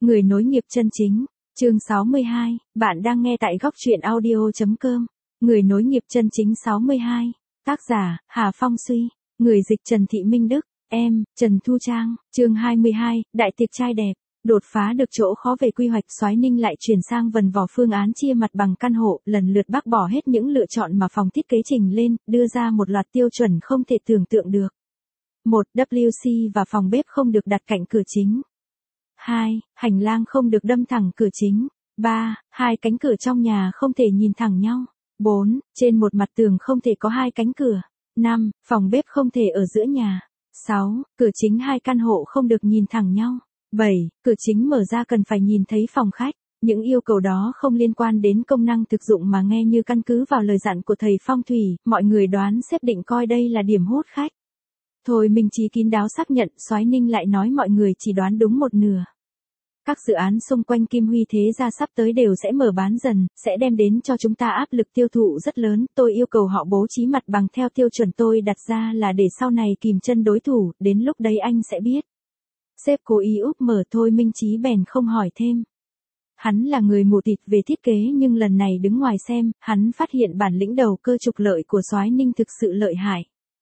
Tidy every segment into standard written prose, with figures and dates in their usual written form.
Người nối nghiệp chân chính. Chương 62, bạn đang nghe tại góc truyện audio.com. Người nối nghiệp chân chính 62. Tác giả, Hà Phong Suy. Người dịch Trần Thị Minh Đức. Em, Trần Thu Trang. Chương 22, đại tiệc trai đẹp. Đột phá được chỗ khó về quy hoạch, Soái Ninh lại chuyển sang vần vò phương án chia mặt bằng căn hộ, lần lượt bác bỏ hết những lựa chọn mà phòng thiết kế trình lên, đưa ra một loạt tiêu chuẩn không thể tưởng tượng được. 1. WC và phòng bếp không được đặt cạnh cửa chính. 2. Hành lang không được đâm thẳng cửa chính. 3. Hai cánh cửa trong nhà không thể nhìn thẳng nhau. 4. Trên một mặt tường không thể có hai cánh cửa. 5. Phòng bếp không thể ở giữa nhà. 6. Cửa chính hai căn hộ không được nhìn thẳng nhau. 7. Cửa chính mở ra cần phải nhìn thấy phòng khách. Những yêu cầu đó không liên quan đến công năng thực dụng mà nghe như căn cứ vào lời dặn của thầy phong thủy, mọi người đoán xếp định coi đây là điểm hút khách. Thôi Minh Chí kín đáo xác nhận, Soái Ninh lại nói mọi người chỉ đoán đúng một nửa. Các dự án xung quanh Kim Huy Thế Gia sắp tới đều sẽ mở bán dần, sẽ đem đến cho chúng ta áp lực tiêu thụ rất lớn, tôi yêu cầu họ bố trí mặt bằng theo tiêu chuẩn tôi đặt ra là để sau này kìm chân đối thủ, đến lúc đấy anh sẽ biết. Sếp cố ý úp mở, Thôi Minh Chí bèn không hỏi thêm. Hắn là người mù tịt về thiết kế nhưng lần này đứng ngoài xem, hắn phát hiện bản lĩnh đầu cơ trục lợi của Soái Ninh thực sự lợi hại.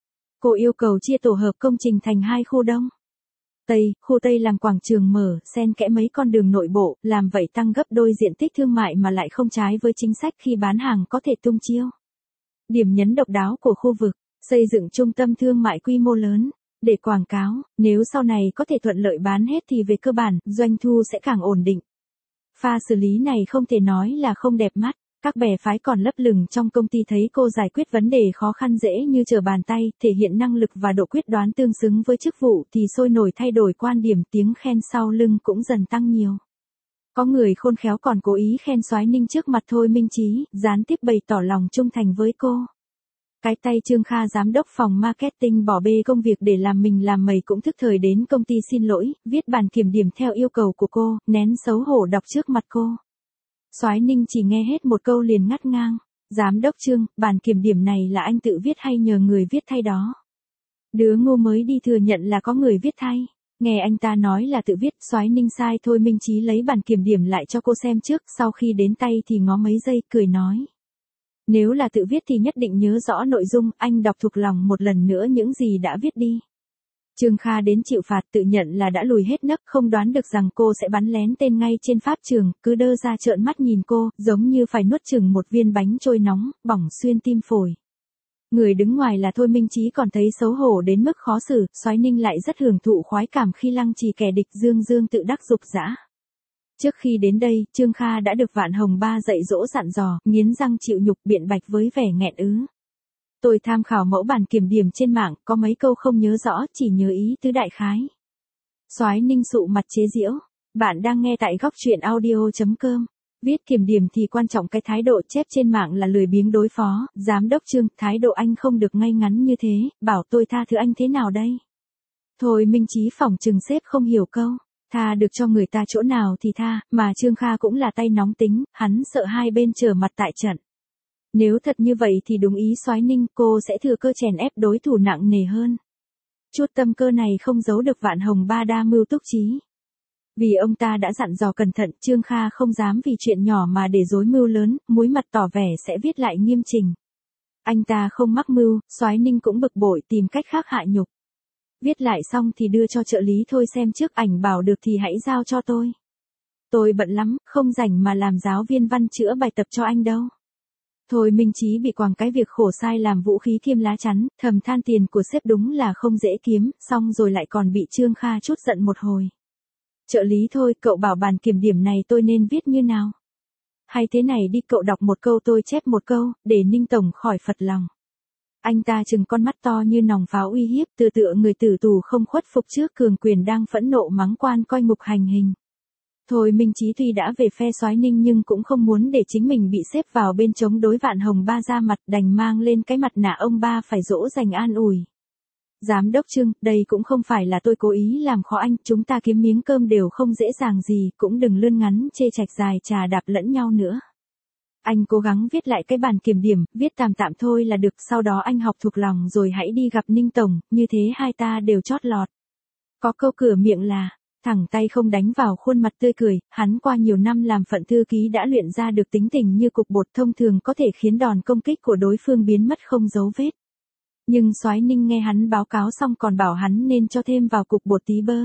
Cô yêu cầu chia tổ hợp công trình thành hai khu đông. Tây, khu Tây làm quảng trường mở, xen kẽ mấy con đường nội bộ, làm vậy tăng gấp đôi diện tích thương mại mà lại không trái với chính sách khi bán hàng có thể tung chiêu. Điểm nhấn độc đáo của khu vực, xây dựng trung tâm thương mại quy mô lớn, để quảng cáo, nếu sau này có thể thuận lợi bán hết thì về cơ bản, doanh thu sẽ càng ổn định. Pha xử lý này không thể nói là không đẹp mắt. Các bè phái còn lấp lửng trong công ty thấy cô giải quyết vấn đề khó khăn dễ như trở bàn tay, thể hiện năng lực và độ quyết đoán tương xứng với chức vụ thì sôi nổi thay đổi quan điểm, tiếng khen sau lưng cũng dần tăng nhiều. Có người khôn khéo còn cố ý khen Soái Ninh trước mặt Thôi Minh Chí, gián tiếp bày tỏ lòng trung thành với cô. Cái tay Trương Kha giám đốc phòng marketing bỏ bê công việc để làm mình làm mày cũng thức thời đến công ty xin lỗi, viết bản kiểm điểm theo yêu cầu của cô, nén xấu hổ đọc trước mặt cô. Soái Ninh chỉ nghe hết một câu liền ngắt ngang. Giám đốc Trương, bản kiểm điểm này là anh tự viết hay nhờ người viết thay đó? Đứa ngu mới đi thừa nhận là có người viết thay. Nghe anh ta nói là tự viết, Soái Ninh sai. Thôi Minh Chí lấy bản kiểm điểm lại cho cô xem trước, sau khi đến tay thì ngó mấy giây, cười nói. Nếu là tự viết thì nhất định nhớ rõ nội dung, anh đọc thuộc lòng một lần nữa những gì đã viết đi. Trương Kha đến chịu phạt tự nhận là đã lùi hết nấc, không đoán được rằng cô sẽ bắn lén tên ngay trên pháp trường, cứ đơ ra trợn mắt nhìn cô, giống như phải nuốt chửng một viên bánh trôi nóng, bỏng xuyên tim phổi. Người đứng ngoài là Thôi Minh Chí còn thấy xấu hổ đến mức khó xử, Soái Ninh lại rất hưởng thụ khoái cảm khi lăng trì kẻ địch, dương tự đắc dục dã. Trước khi đến đây, Trương Kha đã được Vạn Hồng Ba dạy dỗ dặn dò, nghiến răng chịu nhục biện bạch với vẻ nghẹn ứ. Tôi tham khảo mẫu bản kiểm điểm trên mạng, có mấy câu không nhớ rõ, chỉ nhớ ý tứ đại khái. Soái Ninh sụ mặt chế giễu. Bạn đang nghe tại góc truyện audio.com. Viết kiểm điểm thì quan trọng cái thái độ, chép trên mạng là lười biếng đối phó. Giám đốc Trương, thái độ anh không được ngay ngắn như thế, bảo tôi tha thứ anh thế nào đây? Thôi Minh Chí phỏng chừng sếp không hiểu câu. Tha được cho người ta chỗ nào thì tha, mà Trương Kha cũng là tay nóng tính, hắn sợ hai bên trở mặt tại trận. Nếu thật như vậy thì đúng ý Soái Ninh, cô sẽ thừa cơ chèn ép đối thủ nặng nề hơn. Chút tâm cơ này không giấu được Vạn Hồng Ba đa mưu túc trí. Vì ông ta đã dặn dò cẩn thận, Trương Kha không dám vì chuyện nhỏ mà để rối mưu lớn, muối mặt tỏ vẻ sẽ viết lại nghiêm chỉnh. Anh ta không mắc mưu, Soái Ninh cũng bực bội tìm cách khác hạ nhục. Viết lại xong thì đưa cho trợ lý Thôi xem trước, ảnh bảo được thì hãy giao cho tôi. Tôi bận lắm, không rảnh mà làm giáo viên văn chữa bài tập cho anh đâu. Thôi Minh Chí bị quàng cái việc khổ sai làm vũ khí thêm lá chắn, thầm than tiền của sếp đúng là không dễ kiếm, xong rồi lại còn bị Trương Kha chút giận một hồi. Trợ lý Thôi, cậu bảo bản kiểm điểm này tôi nên viết như nào? Hay thế này đi, cậu đọc một câu tôi chép một câu, để Ninh Tổng khỏi phật lòng. Anh ta trừng con mắt to như nòng pháo uy hiếp, tựa người tử tù không khuất phục trước cường quyền đang phẫn nộ mắng quan coi ngục hành hình. Thôi Minh Chí tuy đã về phe Soái Ninh nhưng cũng không muốn để chính mình bị xếp vào bên chống đối Vạn Hồng Ba ra mặt, đành mang lên cái mặt nạ ông ba phải dỗ dành an ủi. Giám đốc Trương, đây cũng không phải là tôi cố ý làm khó anh, chúng ta kiếm miếng cơm đều không dễ dàng gì, cũng đừng lươn ngắn chê chạch dài trà đạp lẫn nhau nữa. Anh cố gắng viết lại cái bản kiểm điểm, viết tạm tạm thôi là được, sau đó anh học thuộc lòng rồi hãy đi gặp Ninh Tổng, như thế hai ta đều chót lọt. Có câu cửa miệng là, Thẳng tay không đánh vào khuôn mặt tươi cười, hắn qua nhiều năm làm phận thư ký đã luyện ra được tính tình như cục bột thông thường có thể khiến đòn công kích của đối phương biến mất không dấu vết. Nhưng Soái Ninh nghe hắn báo cáo xong còn bảo hắn nên cho thêm vào cục bột tí bơ.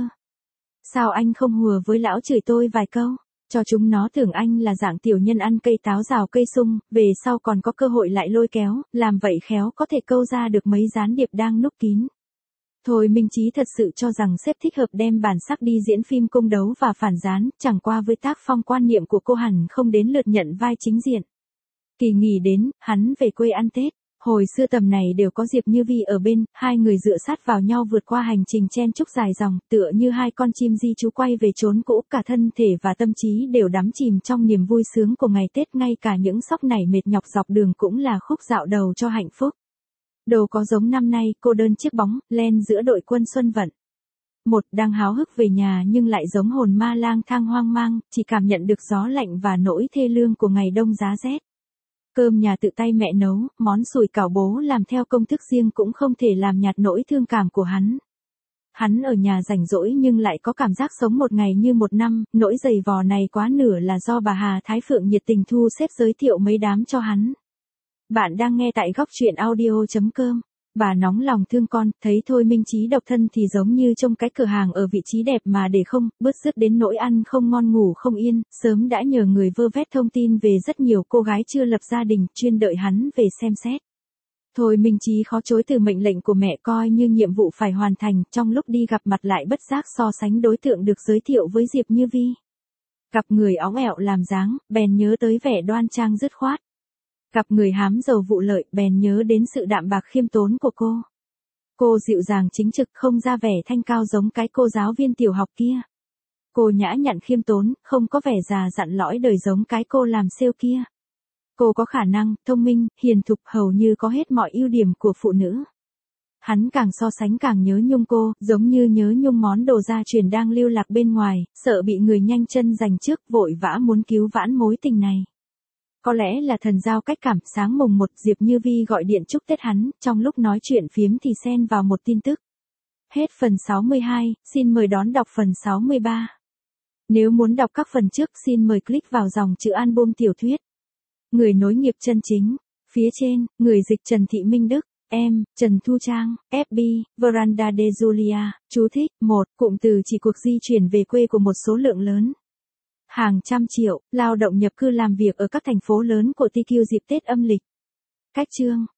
Sao anh không hùa với lão chửi tôi vài câu, cho chúng nó tưởng anh là dạng tiểu nhân ăn cây táo rào cây sung, về sau còn có cơ hội lại lôi kéo, làm vậy khéo có thể câu ra được mấy gián điệp đang núp kín. Thôi Minh Chí thật sự cho rằng sếp thích hợp đem bản sắc đi diễn phim cung đấu và phản gián, chẳng qua với tác phong quan niệm của cô hẳn không đến lượt nhận vai chính diện. Kỳ nghỉ đến, hắn về quê ăn Tết. Hồi xưa tầm này đều có Diệp Như Vi ở bên, hai người dựa sát vào nhau vượt qua hành trình chen chúc dài dòng, tựa như hai con chim di trú quay về chốn cũ, cả thân thể và tâm trí đều đắm chìm trong niềm vui sướng của ngày Tết, ngay cả những sóc nảy mệt nhọc dọc đường cũng là khúc dạo đầu cho hạnh phúc. Đâu có giống năm nay, cô đơn chiếc bóng, len giữa đội quân xuân vận. Một đang háo hức về nhà nhưng lại giống hồn ma lang thang hoang mang, chỉ cảm nhận được gió lạnh và nỗi thê lương của ngày đông giá rét. Cơm nhà tự tay mẹ nấu, món sủi cảo bố làm theo công thức riêng cũng không thể làm nhạt nỗi thương cảm của hắn. Hắn ở nhà rảnh rỗi nhưng lại có cảm giác sống một ngày như một năm, nỗi dày vò này quá nửa là do bà Hà Thái Phượng nhiệt tình thu xếp giới thiệu mấy đám cho hắn. Bạn đang nghe tại góc truyện audio.com. Bà nóng lòng thương con, thấy Thôi Minh Chí độc thân thì giống như trông cái cửa hàng ở vị trí đẹp mà để không, bứt rứt đến nỗi ăn không ngon ngủ không yên, sớm đã nhờ người vơ vét thông tin về rất nhiều cô gái chưa lập gia đình, chuyên đợi hắn về xem xét. Thôi Minh Chí khó chối từ mệnh lệnh của mẹ coi như nhiệm vụ phải hoàn thành, trong lúc đi gặp mặt lại bất giác so sánh đối tượng được giới thiệu với Diệp Như Vi. Gặp người óng ẹo làm dáng, bèn nhớ tới vẻ đoan trang dứt khoát. Gặp người hám giàu vụ lợi, bèn nhớ đến sự đạm bạc khiêm tốn của cô. Cô dịu dàng chính trực, không ra vẻ thanh cao giống cái cô giáo viên tiểu học kia. Cô nhã nhặn khiêm tốn, không có vẻ già dặn lõi đời giống cái cô làm sale kia. Cô có khả năng, thông minh, hiền thục, hầu như có hết mọi ưu điểm của phụ nữ. Hắn càng so sánh càng nhớ nhung cô, giống như nhớ nhung món đồ gia truyền đang lưu lạc bên ngoài, sợ bị người nhanh chân giành trước, vội vã muốn cứu vãn mối tình này. Có lẽ là thần giao cách cảm, sáng mùng 1 Diệp Như Vi gọi điện chúc Tết hắn, trong lúc nói chuyện phiếm thì xen vào một tin tức. Hết phần 62, xin mời đón đọc phần 63. Nếu muốn đọc các phần trước xin mời click vào dòng chữ album tiểu thuyết. Người nối nghiệp chân chính. Phía trên, người dịch Trần Thị Minh Đức. Em, Trần Thu Trang, FB, Veranda de Julia. Chú thích, 1. Cụm từ chỉ cuộc di chuyển về quê của một số lượng lớn. Hàng trăm triệu, lao động nhập cư làm việc ở các thành phố lớn của TQ dịp Tết âm lịch. Cách chương.